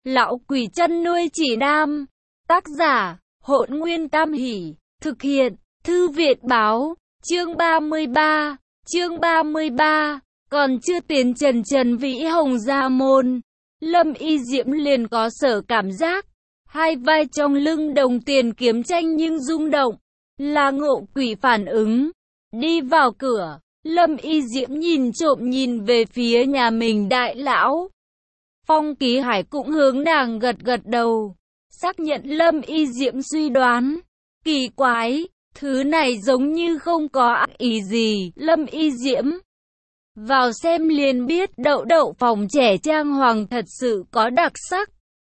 Lão quỷ chăn nuôi chỉ nam. Tác giả, Hỗn Nguyên Tam Hỷ. Thực hiện, Thư viện báo. Chương 33. Chương 33. Còn chưa tiến Trần Vĩ Hồng ra môn, Lâm Y Diễm liền có sở cảm giác. Hai vai trong lưng đồng tiền kiếm tranh nhưng rung động. Là ngộ quỷ phản ứng. Đi vào cửa, Lâm Y Diễm nhìn trộm nhìn về phía nhà mình đại lão. Phong Ký Hải cũng hướng nàng gật gật đầu, xác nhận Lâm Y Diễm suy đoán. Kỳ quái, thứ này giống như không có ác ý gì. Lâm Y Diễm vào xem liền biết đậu đậu phòng trẻ trang hoàng thật sự có đặc sắc.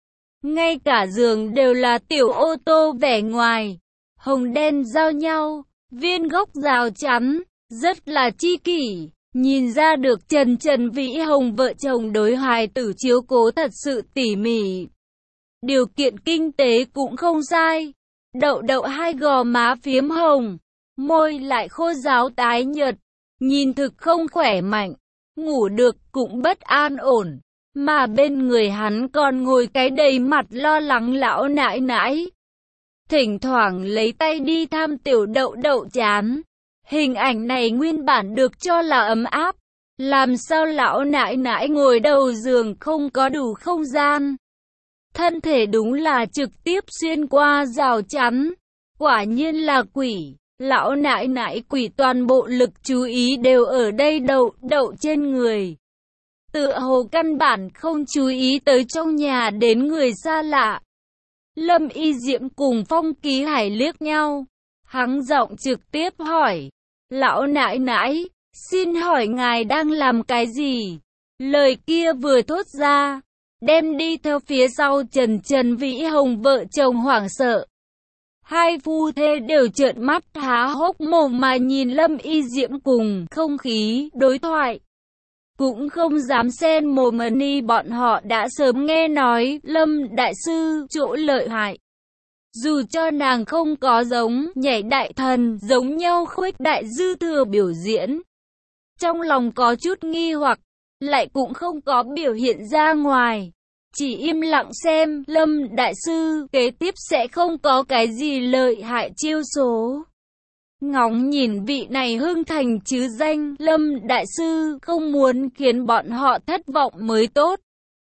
Ngay cả giường đều là tiểu ô tô vẻ ngoài, hồng đen giao nhau, viên gốc rào chắn, rất là chi kỷ. Nhìn ra được Trần Vĩ Hồng vợ chồng đối hài tử chiếu cố thật sự tỉ mỉ. Điều kiện kinh tế cũng không sai. Đậu đậu hai gò má phiếm hồng, môi lại khô ráo tái nhợt, nhìn thực không khỏe mạnh, ngủ được cũng bất an ổn. Mà bên người hắn còn ngồi cái đầy mặt lo lắng lão nãi nãi. Thỉnh thoảng lấy tay đi thăm tiểu đậu đậu chán. Hình ảnh này nguyên bản được cho là ấm áp. Làm sao lão nãi nãi ngồi đầu giường không có đủ không gian. Thân thể đúng là trực tiếp xuyên qua rào chắn. Quả nhiên là quỷ. Lão nãi nãi quỷ toàn bộ lực chú ý đều ở đây đậu đậu trên người. Tựa hồ căn bản không chú ý tới trong nhà đến người xa lạ. Lâm Y Diễm cùng Phong Ký Hải liếc nhau. Hắn giọng trực tiếp hỏi. Lão nãi nãi, xin hỏi ngài đang làm cái gì? Lời kia vừa thốt ra, đem đi theo phía sau Trần Vĩ Hồng vợ chồng hoảng sợ. Hai phu thê đều trợn mắt há hốc mồm mà nhìn Lâm Y Diễm cùng không khí đối thoại. Cũng không dám xen mồm ni, bọn họ đã sớm nghe nói Lâm đại sư chỗ lợi hại. Dù cho nàng không có giống nhảy đại thần giống nhau khuếch đại dư thừa biểu diễn. Trong lòng có chút nghi hoặc, lại cũng không có biểu hiện ra ngoài. Chỉ im lặng xem Lâm đại sư kế tiếp sẽ không có cái gì lợi hại chiêu số. Ngóng nhìn vị này hưng thành chứ danh Lâm đại sư không muốn khiến bọn họ thất vọng mới tốt.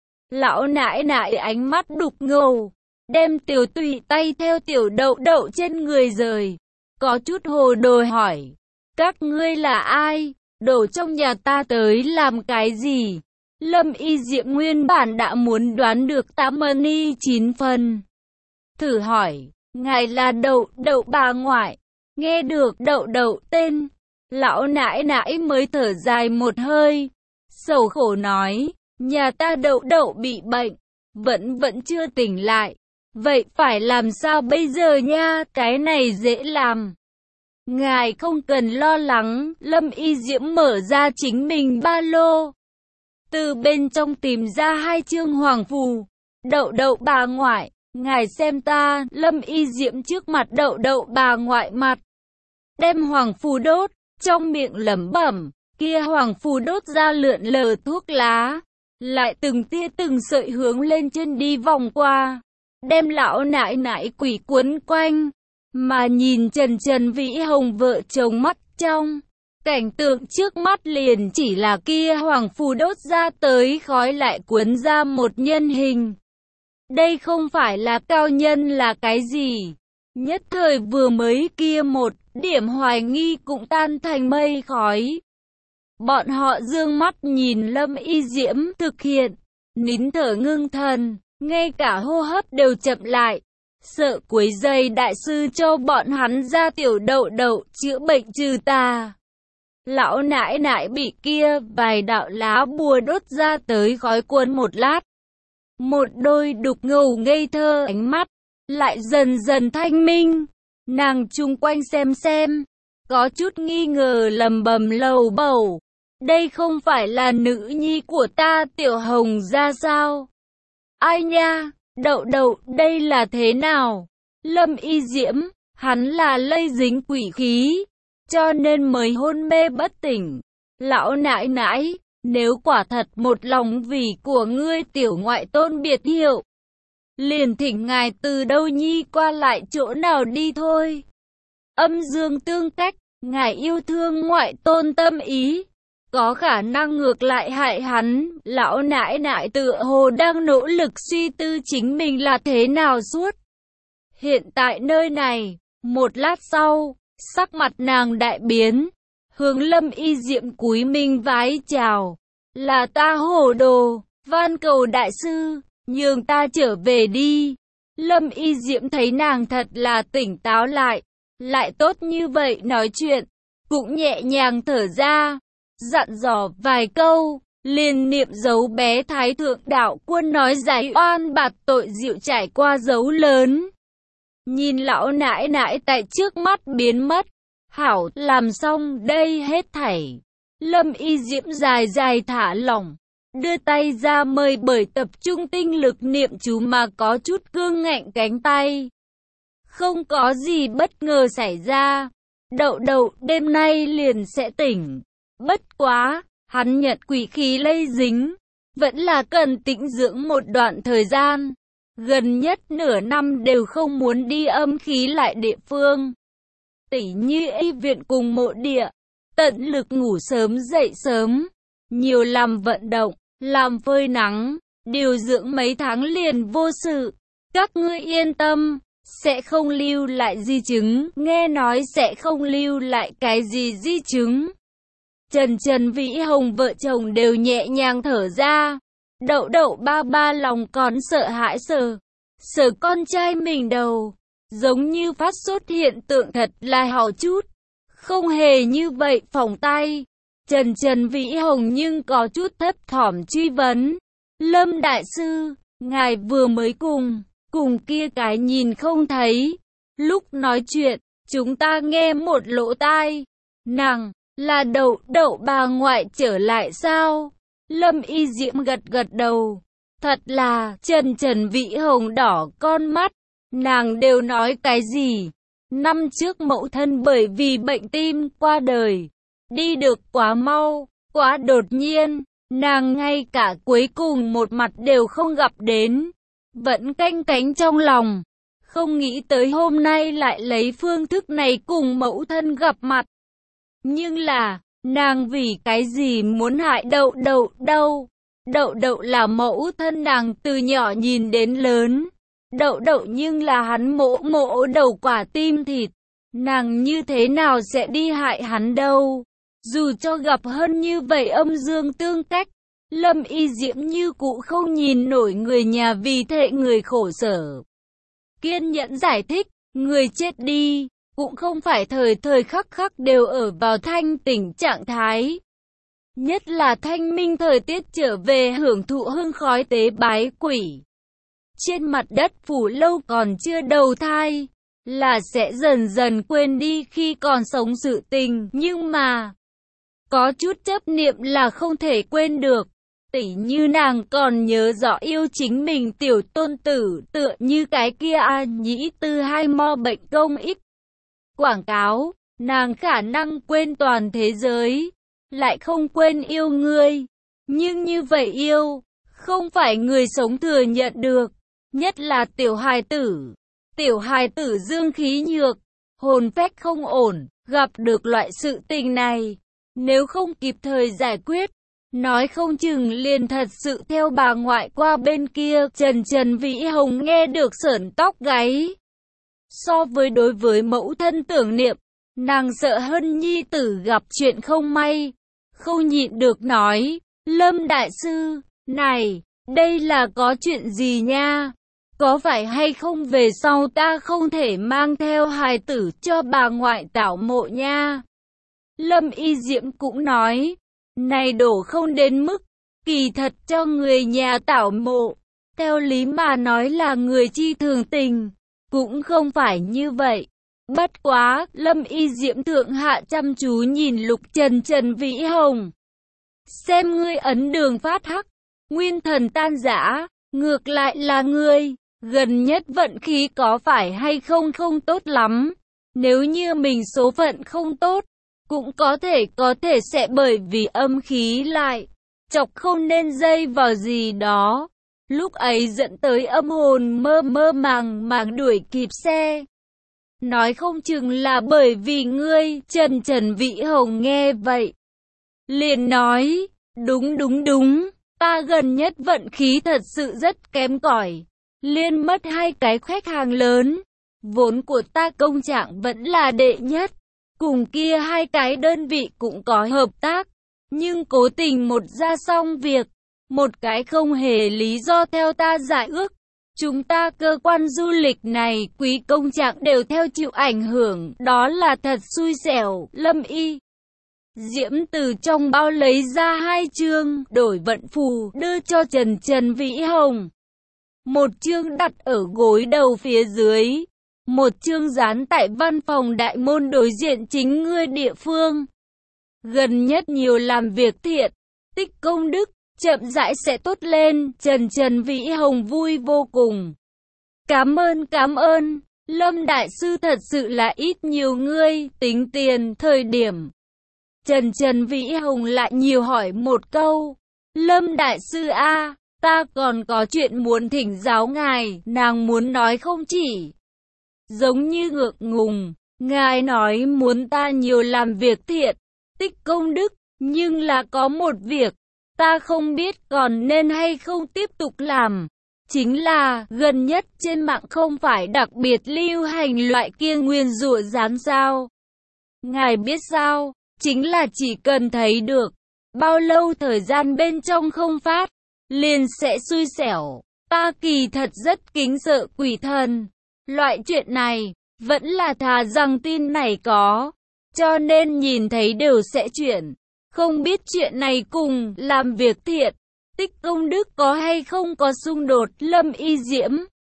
Lão nãi nãi ánh mắt đục ngầu, đem tiểu tùy tay theo tiểu đậu đậu trên người rời. Có chút hồ đồ hỏi. Các ngươi là ai? Đổ trong nhà ta tới làm cái gì? Lâm Y Diệm nguyên bản đã muốn đoán được 89 phần. Thử hỏi. Ngài là đậu đậu bà ngoại. Nghe được đậu đậu tên, lão nãi nãi mới thở dài một hơi. Sầu khổ nói. Nhà ta đậu đậu bị bệnh, vẫn chưa tỉnh lại. Vậy phải làm sao bây giờ nha? Cái này dễ làm. Ngài không cần lo lắng. Lâm Y Diễm mở ra chính mình ba lô, từ bên trong tìm ra 2 chương hoàng phù. Đậu đậu bà ngoại, ngài xem ta. Lâm Y Diễm trước mặt đậu đậu bà ngoại mặt, đem hoàng phù đốt, trong miệng lẩm bẩm. Kia hoàng phù đốt ra lượn lờ thuốc lá, lại từng tia từng sợi hướng lên trên đi vòng qua, đem lão nãi nãi quỷ cuốn quanh. Mà nhìn Trần Vĩ Hồng vợ chồng mắt trong, cảnh tượng trước mắt liền chỉ là kia hoàng phù đốt ra tới khói lại cuốn ra một nhân hình. Đây không phải là cao nhân là cái gì? Nhất thời vừa mới kia một điểm hoài nghi cũng tan thành mây khói. Bọn họ dương mắt nhìn Lâm Y Diễm thực hiện, nín thở ngưng thần, ngay cả hô hấp đều chậm lại. Sợ quấy rầy đại sư cho bọn hắn ra tiểu đậu đậu chữa bệnh trừ tà. Lão nãi nãi bị kia vài đạo lá bùa đốt ra tới khói cuốn một lát. Một đôi đục ngầu ngây thơ ánh mắt, lại dần dần thanh minh. Nàng chung quanh xem, có chút nghi ngờ lầm bầm lầu bầu. Đây không phải là nữ nhi của ta Tiểu Hồng ra sao? Ai nha? Đậu đậu, đây là thế nào? Lâm Y Diễm, hắn là lây dính quỷ khí, cho nên mới hôn mê bất tỉnh. Lão nãi nãi, nếu quả thật một lòng vì của ngươi tiểu ngoại tôn biệt hiệu, liền thỉnh ngài từ đâu nhi qua lại chỗ nào đi thôi. Âm dương tương cách, ngài yêu thương ngoại tôn tâm ý, có khả năng ngược lại hại hắn. Lão nãi nãi tựa hồ đang nỗ lực suy tư chính mình là thế nào suốt. Hiện tại nơi này, một lát sau, sắc mặt nàng đại biến, hướng Lâm Y Diệm cúi mình vái chào. Là ta hồ đồ, van cầu đại sư, nhường ta trở về đi. Lâm Y Diệm thấy nàng thật là tỉnh táo lại tốt như vậy nói chuyện, cũng nhẹ nhàng thở ra, dặn dò vài câu, liền niệm dấu bé Thái Thượng Đạo Quân nói giải oan bạt tội dịu trải qua dấu lớn. Nhìn lão nãi nãi tại trước mắt biến mất, hảo làm xong đây hết thảy. Lâm Y Diệm dài dài thả lỏng, đưa tay ra mời bởi tập trung tinh lực niệm chú mà có chút cương ngạnh cánh tay. Không có gì bất ngờ xảy ra, Đậu Đậu đêm nay liền sẽ tỉnh. Bất quá, hắn nhận quỷ khí lây dính, vẫn là cần tĩnh dưỡng một đoạn thời gian. Gần nhất nửa năm đều không muốn đi âm khí lại địa phương. Tỉ như y viện cùng mộ địa, tận lực ngủ sớm dậy sớm, nhiều làm vận động, làm phơi nắng, điều dưỡng mấy tháng liền vô sự. Các ngươi yên tâm, sẽ không lưu lại di chứng, nghe nói sẽ không lưu lại cái gì di chứng. Trần Vĩ Hồng vợ chồng đều nhẹ nhàng thở ra. Đậu Đậu ba ba lòng còn sợ hãi sờ con trai mình đầu, giống như phát sốt hiện tượng thật là hảo chút. Không hề như vậy phỏng tay. Trần Vĩ Hồng nhưng có chút thấp thỏm truy vấn. Lâm đại sư, ngài vừa mới cùng kia cái nhìn không thấy. Lúc nói chuyện, chúng ta nghe một lỗ tai. Nàng, là Đậu Đậu bà ngoại trở lại sao? Lâm Y Diệm gật đầu. Thật là, Trần Vĩ Hồng đỏ con mắt. Nàng đều nói cái gì? Năm trước mẫu thân bởi vì bệnh tim qua đời. Đi được quá mau, quá đột nhiên. Nàng ngay cả cuối cùng một mặt đều không gặp đến. Vẫn canh cánh trong lòng. Không nghĩ tới hôm nay lại lấy phương thức này cùng mẫu thân gặp mặt. Nhưng là, nàng vì cái gì muốn hại Đậu Đậu đâu? Đậu Đậu là mẫu thân nàng từ nhỏ nhìn đến lớn. Đậu Đậu nhưng là hắn mỗ đầu quả tim thịt. Nàng như thế nào sẽ đi hại hắn đâu? Dù cho gặp hơn như vậy âm dương tương cách, Lâm Y Diệm như cũ không nhìn nổi người nhà vì thệ người khổ sở. Kiên nhẫn giải thích, người chết đi, cũng không phải thời khắc đều ở vào thanh tỉnh trạng thái. Nhất là thanh minh thời tiết trở về hưởng thụ hương khói tế bái quỷ. Trên mặt đất phủ lâu còn chưa đầu thai, là sẽ dần dần quên đi khi còn sống sự tình. Nhưng mà, có chút chấp niệm là không thể quên được. Tỉ như nàng còn nhớ rõ yêu chính mình tiểu tôn tử, tựa như cái kia nhĩ tư hai mo bệnh công ích. Quảng cáo, nàng khả năng quên toàn thế giới, lại không quên yêu ngươi. Nhưng như vậy yêu, không phải người sống thừa nhận được. Nhất là tiểu hài tử dương khí nhược, hồn phách không ổn, gặp được loại sự tình này. Nếu không kịp thời giải quyết, nói không chừng liền thật sự theo bà ngoại qua bên kia. Trần Vĩ Hồng nghe được sởn tóc gáy. So với đối với mẫu thân tưởng niệm, nàng sợ hơn nhi tử gặp chuyện không may. Không nhịn được nói, Lâm đại sư, này, đây là có chuyện gì nha? Có phải hay không về sau ta không thể mang theo hài tử cho bà ngoại tảo mộ nha? Lâm Y Diệm cũng nói, này đổ không đến mức, kỳ thật cho người nhà tảo mộ. Theo lý mà nói là người chi thường tình, cũng không phải như vậy. Bất quá, Lâm Y Diệm thượng hạ chăm chú nhìn Lục Trần Vĩ Hồng. Xem ngươi ấn đường phát hắc, nguyên thần tan rã, ngược lại là ngươi, gần nhất vận khí có phải hay không tốt lắm. Nếu như mình số phận không tốt, cũng có thể sẽ bởi vì âm khí lại, chọc không nên dây vào gì đó. lúc ấy dẫn tới âm hồn mơ mơ màng màng đuổi kịp xe. Nói không chừng là bởi vì ngươi. Trần Vĩ Hồng nghe vậy liền nói, đúng, ta gần nhất vận khí thật sự rất kém cỏi, liên mất 2 cái khách hàng lớn. Vốn của ta công trạng vẫn là đệ nhất, cùng kia 2 cái đơn vị cũng có hợp tác, nhưng cố tình một ra xong việc, một cái không hề lý do theo ta giải ước. Chúng ta cơ quan du lịch này quý công trạng đều theo chịu ảnh hưởng, đó là thật xui xẻo. Lâm Y Diễm từ trong bao lấy ra 2 chương đổi vận phù đưa cho Trần Vĩ Hồng. Một chương đặt ở gối đầu phía dưới, một chương dán tại văn phòng đại môn đối diện chính ngươi địa phương. Gần nhất nhiều làm việc thiện, tích công đức, chậm rãi sẽ tốt lên. Trần Vĩ Hồng vui vô cùng. Cảm ơn, Lâm Đại Sư thật sự là ít nhiều ngươi, tính tiền, thời điểm. Trần Vĩ Hồng lại nhiều hỏi một câu. Lâm Đại Sư a, ta còn có chuyện muốn thỉnh giáo ngài. Nàng muốn nói không chỉ giống như ngượng ngùng, ngài nói muốn ta nhiều làm việc thiện, tích công đức, nhưng là có một việc, ta không biết còn nên hay không tiếp tục làm. Chính là, gần nhất trên mạng không phải đặc biệt lưu hành loại kia nguyền rủa gián sao. Ngài biết sao, chính là chỉ cần thấy được, bao lâu thời gian bên trong không phát, liền sẽ xui xẻo. Ta kỳ thật rất kính sợ quỷ thần. Loại chuyện này, vẫn là thà rằng tin này có, cho nên nhìn thấy đều sẽ chuyển. Không biết chuyện này cùng làm việc thiện, tích công đức có hay không có xung đột. Lâm Y Diễm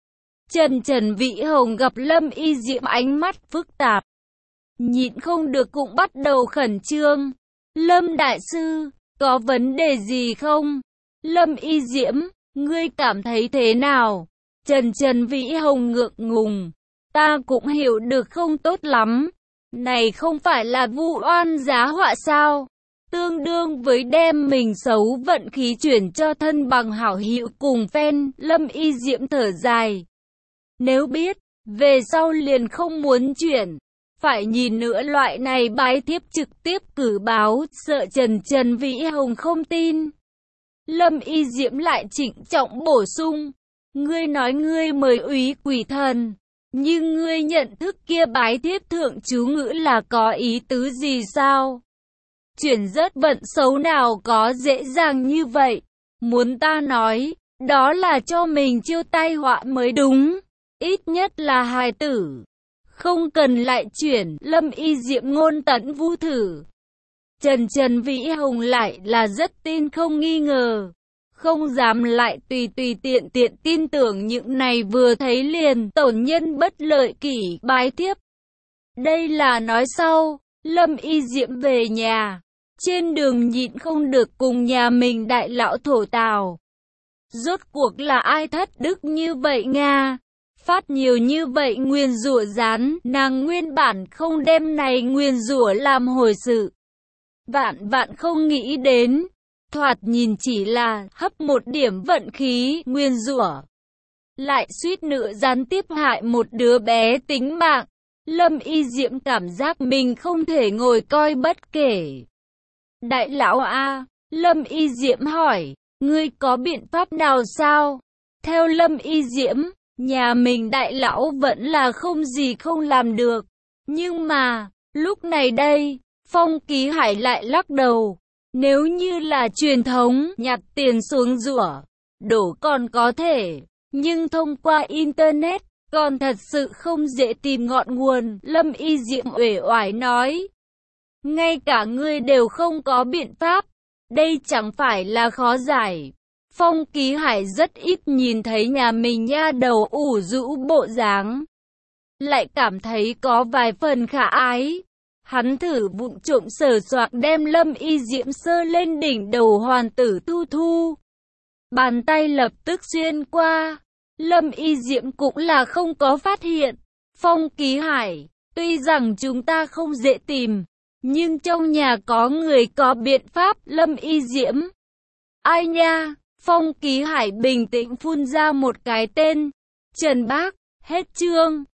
Trần Vĩ Hồng gặp Lâm Y Diễm ánh mắt phức tạp, nhịn không được cũng bắt đầu khẩn trương. Lâm Đại Sư, có vấn đề gì không? Lâm Y Diễm, ngươi cảm thấy thế nào? Trần Vĩ Hồng ngượng ngùng, ta cũng hiểu được không tốt lắm. Này không phải là vu oan giá họa sao? Tương đương với đem mình xấu vận khí chuyển cho thân bằng hảo hữu cùng fan. Lâm Y Diễm thở dài. Nếu biết, về sau liền không muốn chuyển. Phải nhìn nữa loại này bái thiếp trực tiếp cử báo, sợ Trần Vĩ Hồng không tin. Lâm Y Diễm lại trịnh trọng bổ sung. Ngươi nói ngươi mời úy quỷ thần, nhưng ngươi nhận thức kia bái thiếp thượng chú ngữ là có ý tứ gì sao? Chuyển rớt vận xấu nào có dễ dàng như vậy? Muốn ta nói, đó là cho mình chiêu tai họa mới đúng. Ít nhất là hài tử. Không cần lại chuyển. Lâm Y Diệm ngôn tận vu thử. Trần Vĩ Hồng lại là rất tin không nghi ngờ. Không dám lại tùy tiện tin tưởng những này vừa thấy liền tổn nhân bất lợi kỷ bái thiếp. Đây là nói sau, Lâm Y Diệm về nhà. Trên đường nhịn không được cùng nhà mình đại lão thổ tào. Rốt cuộc là ai thất đức như vậy Nga? Phát nhiều như vậy nguyền rủa gián, nàng nguyên bản không đem này nguyền rủa làm hồi sự. Vạn không nghĩ đến, thoạt nhìn chỉ là hấp một điểm vận khí nguyền rủa, lại suýt nữa gián tiếp hại một đứa bé tính mạng. Lâm Y Diệm cảm giác mình không thể ngồi coi bất kể. Đại lão A, Lâm Y Diễm hỏi, ngươi có biện pháp nào sao? Theo Lâm Y Diễm, nhà mình đại lão vẫn là không gì không làm được. Nhưng mà, lúc này đây, Phong Ký Hải lại lắc đầu. Nếu như là truyền thống, nhặt tiền xuống rủa, đổ còn có thể. Nhưng thông qua Internet, còn thật sự không dễ tìm ngọn nguồn. Lâm Y Diệm uể oải nói. Ngay cả ngươi đều không có biện pháp, đây chẳng phải là khó giải. Phong Ký Hải rất ít nhìn thấy nhà mình nha đầu ủ rũ bộ dáng, lại cảm thấy có vài phần khả ái. Hắn thử vụng trộm sờ soạc đem Lâm Y Diễm sơ lên đỉnh đầu hoàn tử thu. Bàn tay lập tức xuyên qua. Lâm Y Diễm cũng là không có phát hiện. Phong Ký Hải, tuy rằng chúng ta không dễ tìm, nhưng trong nhà có người có biện pháp. Lâm Y Diễm. Ai nha? Phong Ký Hải bình tĩnh phun ra một cái tên. Trần Bác. Hết chương.